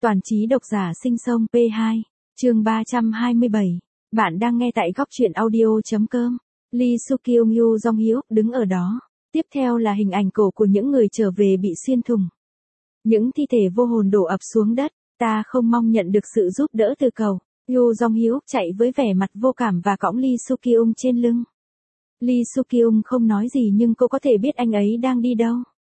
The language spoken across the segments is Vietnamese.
Toàn trí độc giả sinh sông P2, chương 327. Bạn đang nghe tại góc truyện audio.com. Lee Soo-kyung Yoo Jong-hyuk đứng ở đó. Tiếp theo là hình ảnh cổ của những người trở về bị xuyên thủng. Những thi thể vô hồn đổ ập xuống đất. Ta không mong nhận được sự giúp đỡ từ cậu. Yoo Jong-hyuk chạy với vẻ mặt vô cảm và cõng Lee Soo-kyung trên lưng. Lee Soo-kyung không nói gì nhưng cô có thể biết anh ấy đang đi đâu.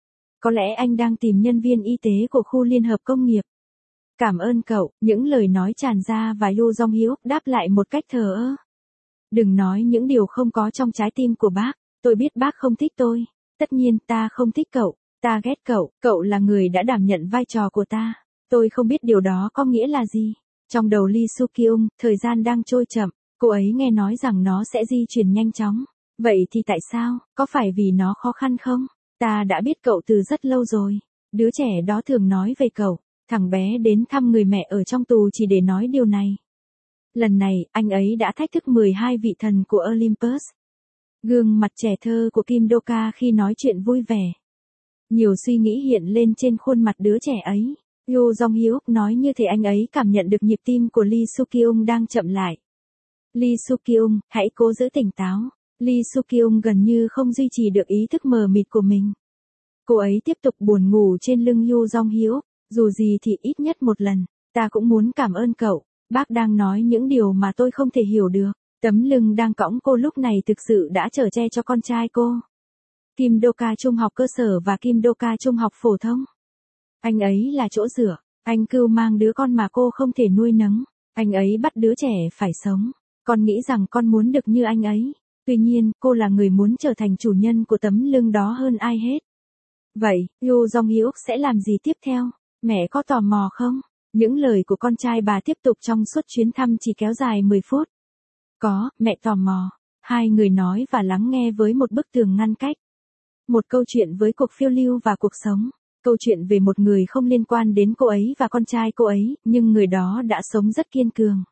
Có lẽ anh đang tìm nhân viên y tế của khu liên hợp công nghiệp. Cảm ơn cậu, những lời nói tràn ra và Yoo Jong-hyuk đáp lại một cách thờ ơ. Đừng nói những điều không có trong trái tim của bác, tôi biết bác không thích tôi. Tất nhiên ta không thích cậu, ta ghét cậu là người đã đảm nhận vai trò của ta. Tôi không biết điều đó có nghĩa là gì. Trong đầu Lee Soo-kyung, thời gian đang trôi chậm, cô ấy nghe nói rằng nó sẽ di chuyển nhanh chóng. Vậy thì tại sao, có phải vì nó khó khăn không? Ta đã biết cậu từ rất lâu rồi. Đứa trẻ đó thường nói về cậu. Thằng bé đến thăm người mẹ ở trong tù chỉ để nói điều này. Lần này, anh ấy đã thách thức 12 vị thần của Olympus. Gương mặt trẻ thơ của Kim Do-ka khi nói chuyện vui vẻ. Nhiều suy nghĩ hiện lên trên khuôn mặt đứa trẻ ấy. Yoo Jong-hyuk nói như thể anh ấy cảm nhận được nhịp tim của Lee Soo-kyung đang chậm lại. Lee Soo-kyung, hãy cố giữ tỉnh táo. Lee Soo-kyung gần như không duy trì được ý thức mờ mịt của mình. Cô ấy tiếp tục buồn ngủ trên lưng Yoo Jong-hyuk. Dù gì thì ít nhất một lần, ta cũng muốn cảm ơn cậu, bác đang nói những điều mà tôi không thể hiểu được. Tấm lưng đang cõng cô lúc này thực sự đã chở che cho con trai cô. Kim Do-ka trung học cơ sở và Kim Do-ka trung học phổ thông. Anh ấy là chỗ dựa, anh cưu mang đứa con mà cô không thể nuôi nấng. Anh ấy bắt đứa trẻ phải sống. Con nghĩ rằng con muốn được như anh ấy. Tuy nhiên, cô là người muốn trở thành chủ nhân của tấm lưng đó hơn ai hết. Vậy, Yoo Jong-hyuk sẽ làm gì tiếp theo? Mẹ có tò mò không? Những lời của con trai bà tiếp tục trong suốt chuyến thăm chỉ kéo dài 10 phút. Có, mẹ tò mò. Hai người nói và lắng nghe với một bức tường ngăn cách. Một câu chuyện với cuộc phiêu lưu và cuộc sống. Câu chuyện về một người không liên quan đến cô ấy và con trai cô ấy, nhưng người đó đã sống rất kiên cường.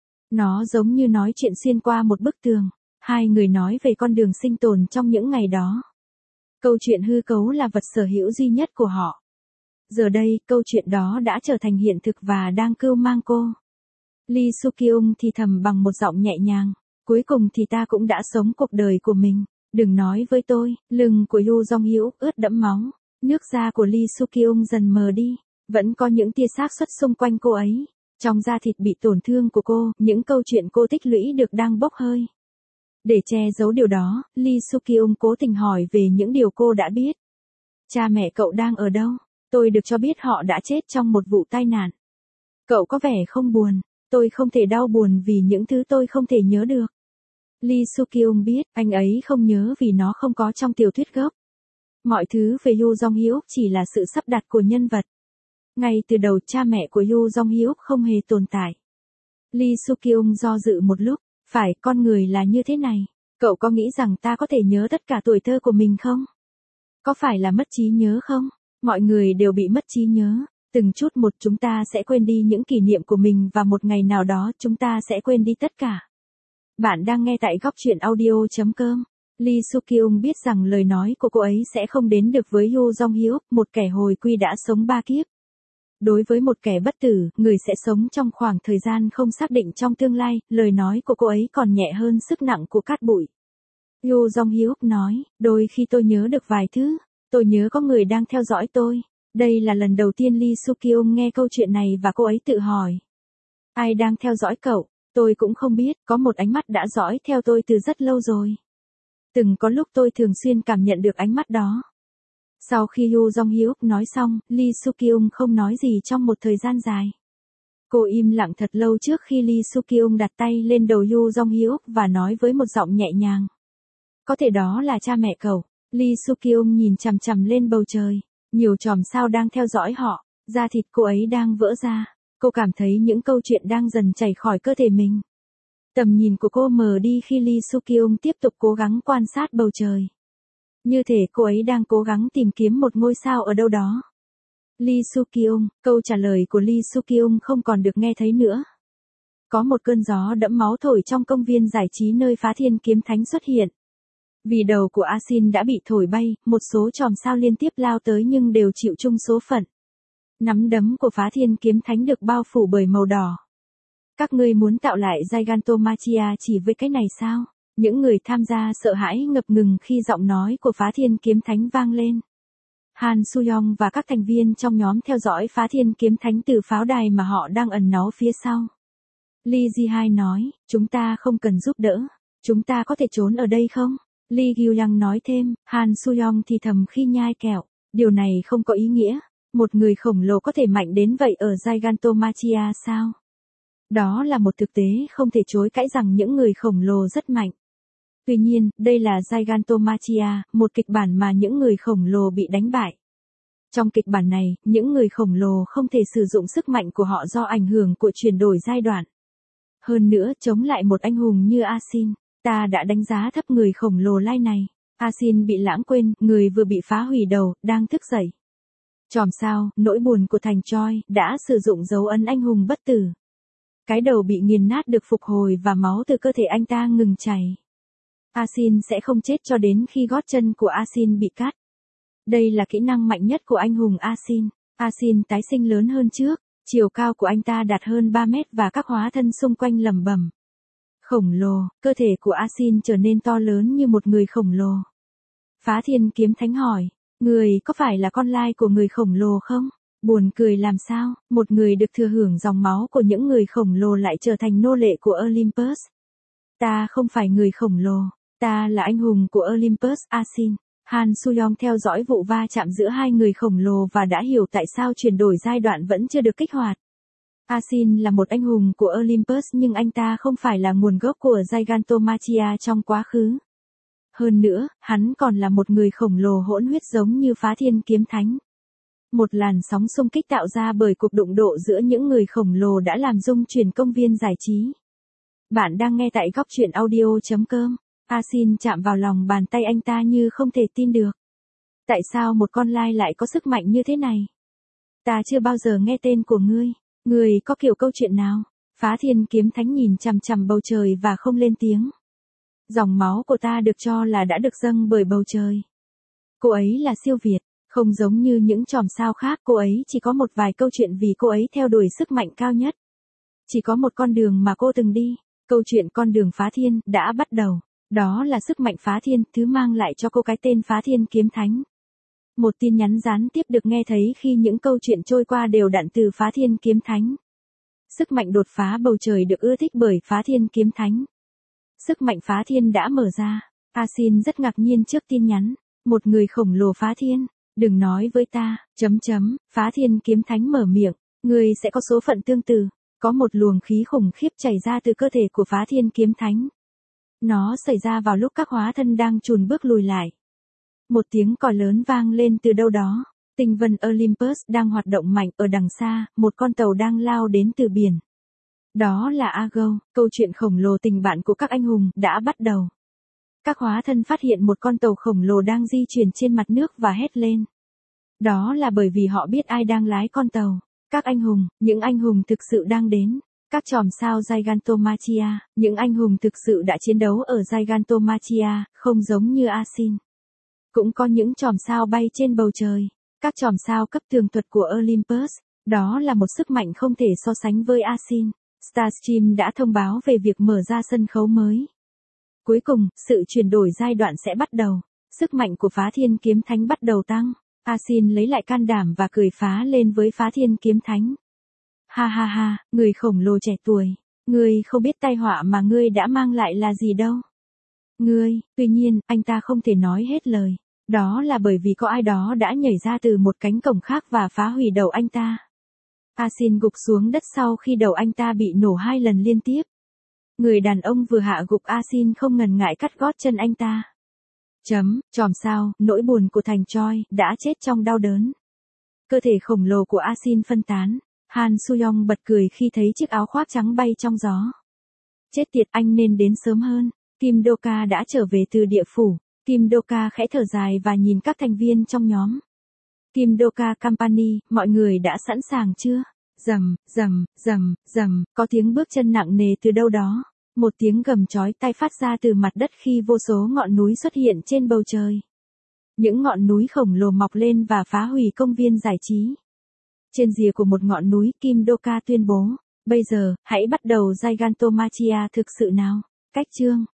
Nó giống như nói chuyện xuyên qua một bức tường. Hai người nói về con đường sinh tồn trong những ngày đó. Câu chuyện hư cấu là vật sở hữu duy nhất của họ. Giờ đây, câu chuyện đó đã trở thành hiện thực và đang cưu mang cô. Lee Soo-kyung thì thầm bằng một giọng nhẹ nhàng. Cuối cùng thì ta cũng đã sống cuộc đời của mình. Đừng nói với tôi, lưng của Yoo Jong-hyuk ướt đẫm máu. Nước da của Lee Soo-kyung dần mờ đi. Vẫn có những tia xác suất xung quanh cô ấy. Trong da thịt bị tổn thương của cô, những câu chuyện cô tích lũy được đang bốc hơi. Để che giấu điều đó, Lee Soo-kyung cố tình hỏi về những điều cô đã biết. Cha mẹ cậu đang ở đâu? Tôi được cho biết họ đã chết trong một vụ tai nạn. Cậu có vẻ không buồn. Tôi không thể đau buồn vì những thứ tôi không thể nhớ được. Lee Soo-kyung biết, anh ấy không nhớ vì nó không có trong tiểu thuyết gốc. Mọi thứ về Yoo Jong-hyuk chỉ là sự sắp đặt của nhân vật. Ngay từ đầu cha mẹ của Yoo Jong-hyuk không hề tồn tại. Lee Soo-kyung do dự một lúc. Phải, con người là như thế này. Cậu có nghĩ rằng ta có thể nhớ tất cả tuổi thơ của mình không? Có phải là mất trí nhớ không? Mọi người đều bị mất trí nhớ. Từng chút một chúng ta sẽ quên đi những kỷ niệm của mình và một ngày nào đó chúng ta sẽ quên đi tất cả. Bạn đang nghe tại góc truyện audio.com. Lee Soo-kyung biết rằng lời nói của cô ấy sẽ không đến được với Yoo Jong-hyuk, một kẻ hồi quy đã sống 3 kiếp. Đối với một kẻ bất tử, người sẽ sống trong khoảng thời gian không xác định trong tương lai, lời nói của cô ấy còn nhẹ hơn sức nặng của cát bụi. Yoo Jong-hyuk nói, đôi khi tôi nhớ được vài thứ. Tôi nhớ có người đang theo dõi tôi. Đây là lần đầu tiên Lee Soo-kyung nghe câu chuyện này và cô ấy tự hỏi. Ai đang theo dõi cậu? Tôi cũng không biết, có một ánh mắt đã dõi theo tôi từ rất lâu rồi. Từng có lúc tôi thường xuyên cảm nhận được ánh mắt đó. Sau khi Yoo Jong-hyuk nói xong, Lee Soo-kyung không nói gì trong một thời gian dài. Cô im lặng thật lâu trước khi Lee Soo-kyung đặt tay lên đầu Yoo Jong-hyuk và nói với một giọng nhẹ nhàng. Có thể đó là cha mẹ cậu. Lee Soo-kyung nhìn chằm chằm lên bầu trời. Nhiều chòm sao đang theo dõi họ. Da thịt cô ấy đang vỡ ra. Cô cảm thấy những câu chuyện đang dần chảy khỏi cơ thể mình. Tầm nhìn của cô mờ đi khi Lee Soo-kyung tiếp tục cố gắng quan sát bầu trời. Như thể cô ấy đang cố gắng tìm kiếm một ngôi sao ở đâu đó. Lee Soo-kyung, câu trả lời của Lee Soo-kyung không còn được nghe thấy nữa. Có một cơn gió đẫm máu thổi trong công viên giải trí nơi Phá Thiên Kiếm Thánh xuất hiện. Vì đầu của A-sin đã bị thổi bay, một số chòm sao liên tiếp lao tới nhưng đều chịu chung số phận. Nắm đấm của Phá Thiên Kiếm Thánh được bao phủ bởi màu đỏ. Các ngươi muốn tạo lại Gigantomachia chỉ với cái này sao? Những người tham gia sợ hãi ngập ngừng khi giọng nói của Phá Thiên Kiếm Thánh vang lên. Han Soo-young và các thành viên trong nhóm theo dõi Phá Thiên Kiếm Thánh từ pháo đài mà họ đang ẩn náu phía sau. Lee Ji-hai nói, chúng ta không cần giúp đỡ. Chúng ta có thể trốn ở đây không? Lee Gyu-yang nói thêm, Han Soo-young thì thầm khi nhai kẹo. Điều này không có ý nghĩa. Một người khổng lồ có thể mạnh đến vậy ở Gigantomachia sao? Đó là một thực tế không thể chối cãi rằng những người khổng lồ rất mạnh. Tuy nhiên, đây là Gigantomachia, một kịch bản mà những người khổng lồ bị đánh bại. Trong kịch bản này, những người khổng lồ không thể sử dụng sức mạnh của họ do ảnh hưởng của chuyển đổi giai đoạn. Hơn nữa, chống lại một anh hùng như Asin, ta đã đánh giá thấp người khổng lồ lai này. Asin bị lãng quên, người vừa bị phá hủy đầu, đang thức dậy. Chòm sao, nỗi buồn của thành Choi, đã sử dụng dấu ấn anh hùng bất tử. Cái đầu bị nghiền nát được phục hồi và máu từ cơ thể anh ta ngừng chảy. Asin sẽ không chết cho đến khi gót chân của Asin bị cắt. Đây là kỹ năng mạnh nhất của anh hùng Asin. Asin tái sinh lớn hơn trước, chiều cao của anh ta đạt hơn 3 mét và các hóa thân xung quanh lẩm bẩm. Khổng lồ, cơ thể của Asin trở nên to lớn như một người khổng lồ. Phá Thiên Kiếm Thánh hỏi, người có phải là con lai của người khổng lồ không? Buồn cười làm sao, một người được thừa hưởng dòng máu của những người khổng lồ lại trở thành nô lệ của Olympus. Ta không phải người khổng lồ, ta là anh hùng của Olympus, Asin. Han Soo-young theo dõi vụ va chạm giữa hai người khổng lồ và đã hiểu tại sao chuyển đổi giai đoạn vẫn chưa được kích hoạt. Asin là một anh hùng của Olympus nhưng anh ta không phải là nguồn gốc của Gigantomachia trong quá khứ. Hơn nữa, hắn còn là một người khổng lồ hỗn huyết giống như Phá Thiên Kiếm Thánh. Một làn sóng xung kích tạo ra bởi cuộc đụng độ giữa những người khổng lồ đã làm rung chuyển công viên giải trí. Bạn đang nghe tại góc truyện audio.com. Asin chạm vào lòng bàn tay anh ta như không thể tin được. Tại sao một con lai lại có sức mạnh như thế này? Ta chưa bao giờ nghe tên của ngươi. Ngươi có kiểu câu chuyện nào? Phá Thiên Kiếm Thánh nhìn chằm chằm bầu trời và không lên tiếng. Dòng máu của ta được cho là đã được dâng bởi bầu trời. Cô ấy là siêu việt, không giống như những chòm sao khác, cô ấy chỉ có một vài câu chuyện vì cô ấy theo đuổi sức mạnh cao nhất. Chỉ có một con đường mà cô từng đi, câu chuyện con đường Phá Thiên đã bắt đầu. Đó là sức mạnh Phá Thiên, thứ mang lại cho cô cái tên Phá Thiên Kiếm Thánh. Một tin nhắn gián tiếp được nghe thấy khi những câu chuyện trôi qua đều đặn từ Phá Thiên Kiếm Thánh. Sức mạnh đột phá bầu trời được ưa thích bởi Phá Thiên Kiếm Thánh. Sức mạnh Phá Thiên đã mở ra. Asin rất ngạc nhiên trước tin nhắn. Một người khổng lồ Phá Thiên. Đừng nói với ta, Phá Thiên Kiếm Thánh mở miệng. Người sẽ có số phận tương tự. Có một luồng khí khủng khiếp chảy ra từ cơ thể của Phá Thiên Kiếm Thánh. Nó xảy ra vào lúc các hóa thân đang chùn bước lùi lại. Một tiếng còi lớn vang lên từ đâu đó. Tinh vân Olympus đang hoạt động mạnh ở đằng xa, một con tàu đang lao đến từ biển. Đó là Argo, câu chuyện khổng lồ tình bạn của các anh hùng đã bắt đầu. Các hóa thân phát hiện một con tàu khổng lồ đang di chuyển trên mặt nước và hét lên. Đó là bởi vì họ biết ai đang lái con tàu. Các anh hùng, những anh hùng thực sự đang đến. Các chòm sao Gigantomachia, những anh hùng thực sự đã chiến đấu ở Gigantomachia, không giống như Asin. Cũng có những chòm sao bay trên bầu trời. Các chòm sao cấp tường thuật của Olympus, đó là một sức mạnh không thể so sánh với Asin. Starstream đã thông báo về việc mở ra sân khấu mới. Cuối cùng, sự chuyển đổi giai đoạn sẽ bắt đầu. Sức mạnh của Phá Thiên Kiếm Thánh bắt đầu tăng. Asin lấy lại can đảm và cười phá lên với Phá Thiên Kiếm Thánh. Ha ha ha, người khổng lồ trẻ tuổi. Ngươi không biết tai họa mà ngươi đã mang lại là gì đâu. Tuy nhiên, anh ta không thể nói hết lời. Đó là bởi vì có ai đó đã nhảy ra từ một cánh cổng khác và phá hủy đầu anh ta. Asin gục xuống đất sau khi đầu anh ta bị nổ 2 lần liên tiếp. Người đàn ông vừa hạ gục Asin không ngần ngại cắt gót chân anh ta. Chòm sao, nỗi buồn của thành Choi, đã chết trong đau đớn. Cơ thể khổng lồ của Asin phân tán. Han Soo-young bật cười khi thấy chiếc áo khoác trắng bay trong gió. Chết tiệt, anh nên đến sớm hơn. Kim Do-ka đã trở về từ địa phủ. Kim Do-ka khẽ thở dài và nhìn các thành viên trong nhóm. Kim Do-ka Company, mọi người đã sẵn sàng chưa? Rầm, có tiếng bước chân nặng nề từ đâu đó. Một tiếng gầm chói tai phát ra từ mặt đất khi vô số ngọn núi xuất hiện trên bầu trời. Những ngọn núi khổng lồ mọc lên và phá hủy công viên giải trí. Trên rìa của một ngọn núi, Kim Doka tuyên bố, bây giờ, hãy bắt đầu Gigantomachia thực sự nào. Cách chương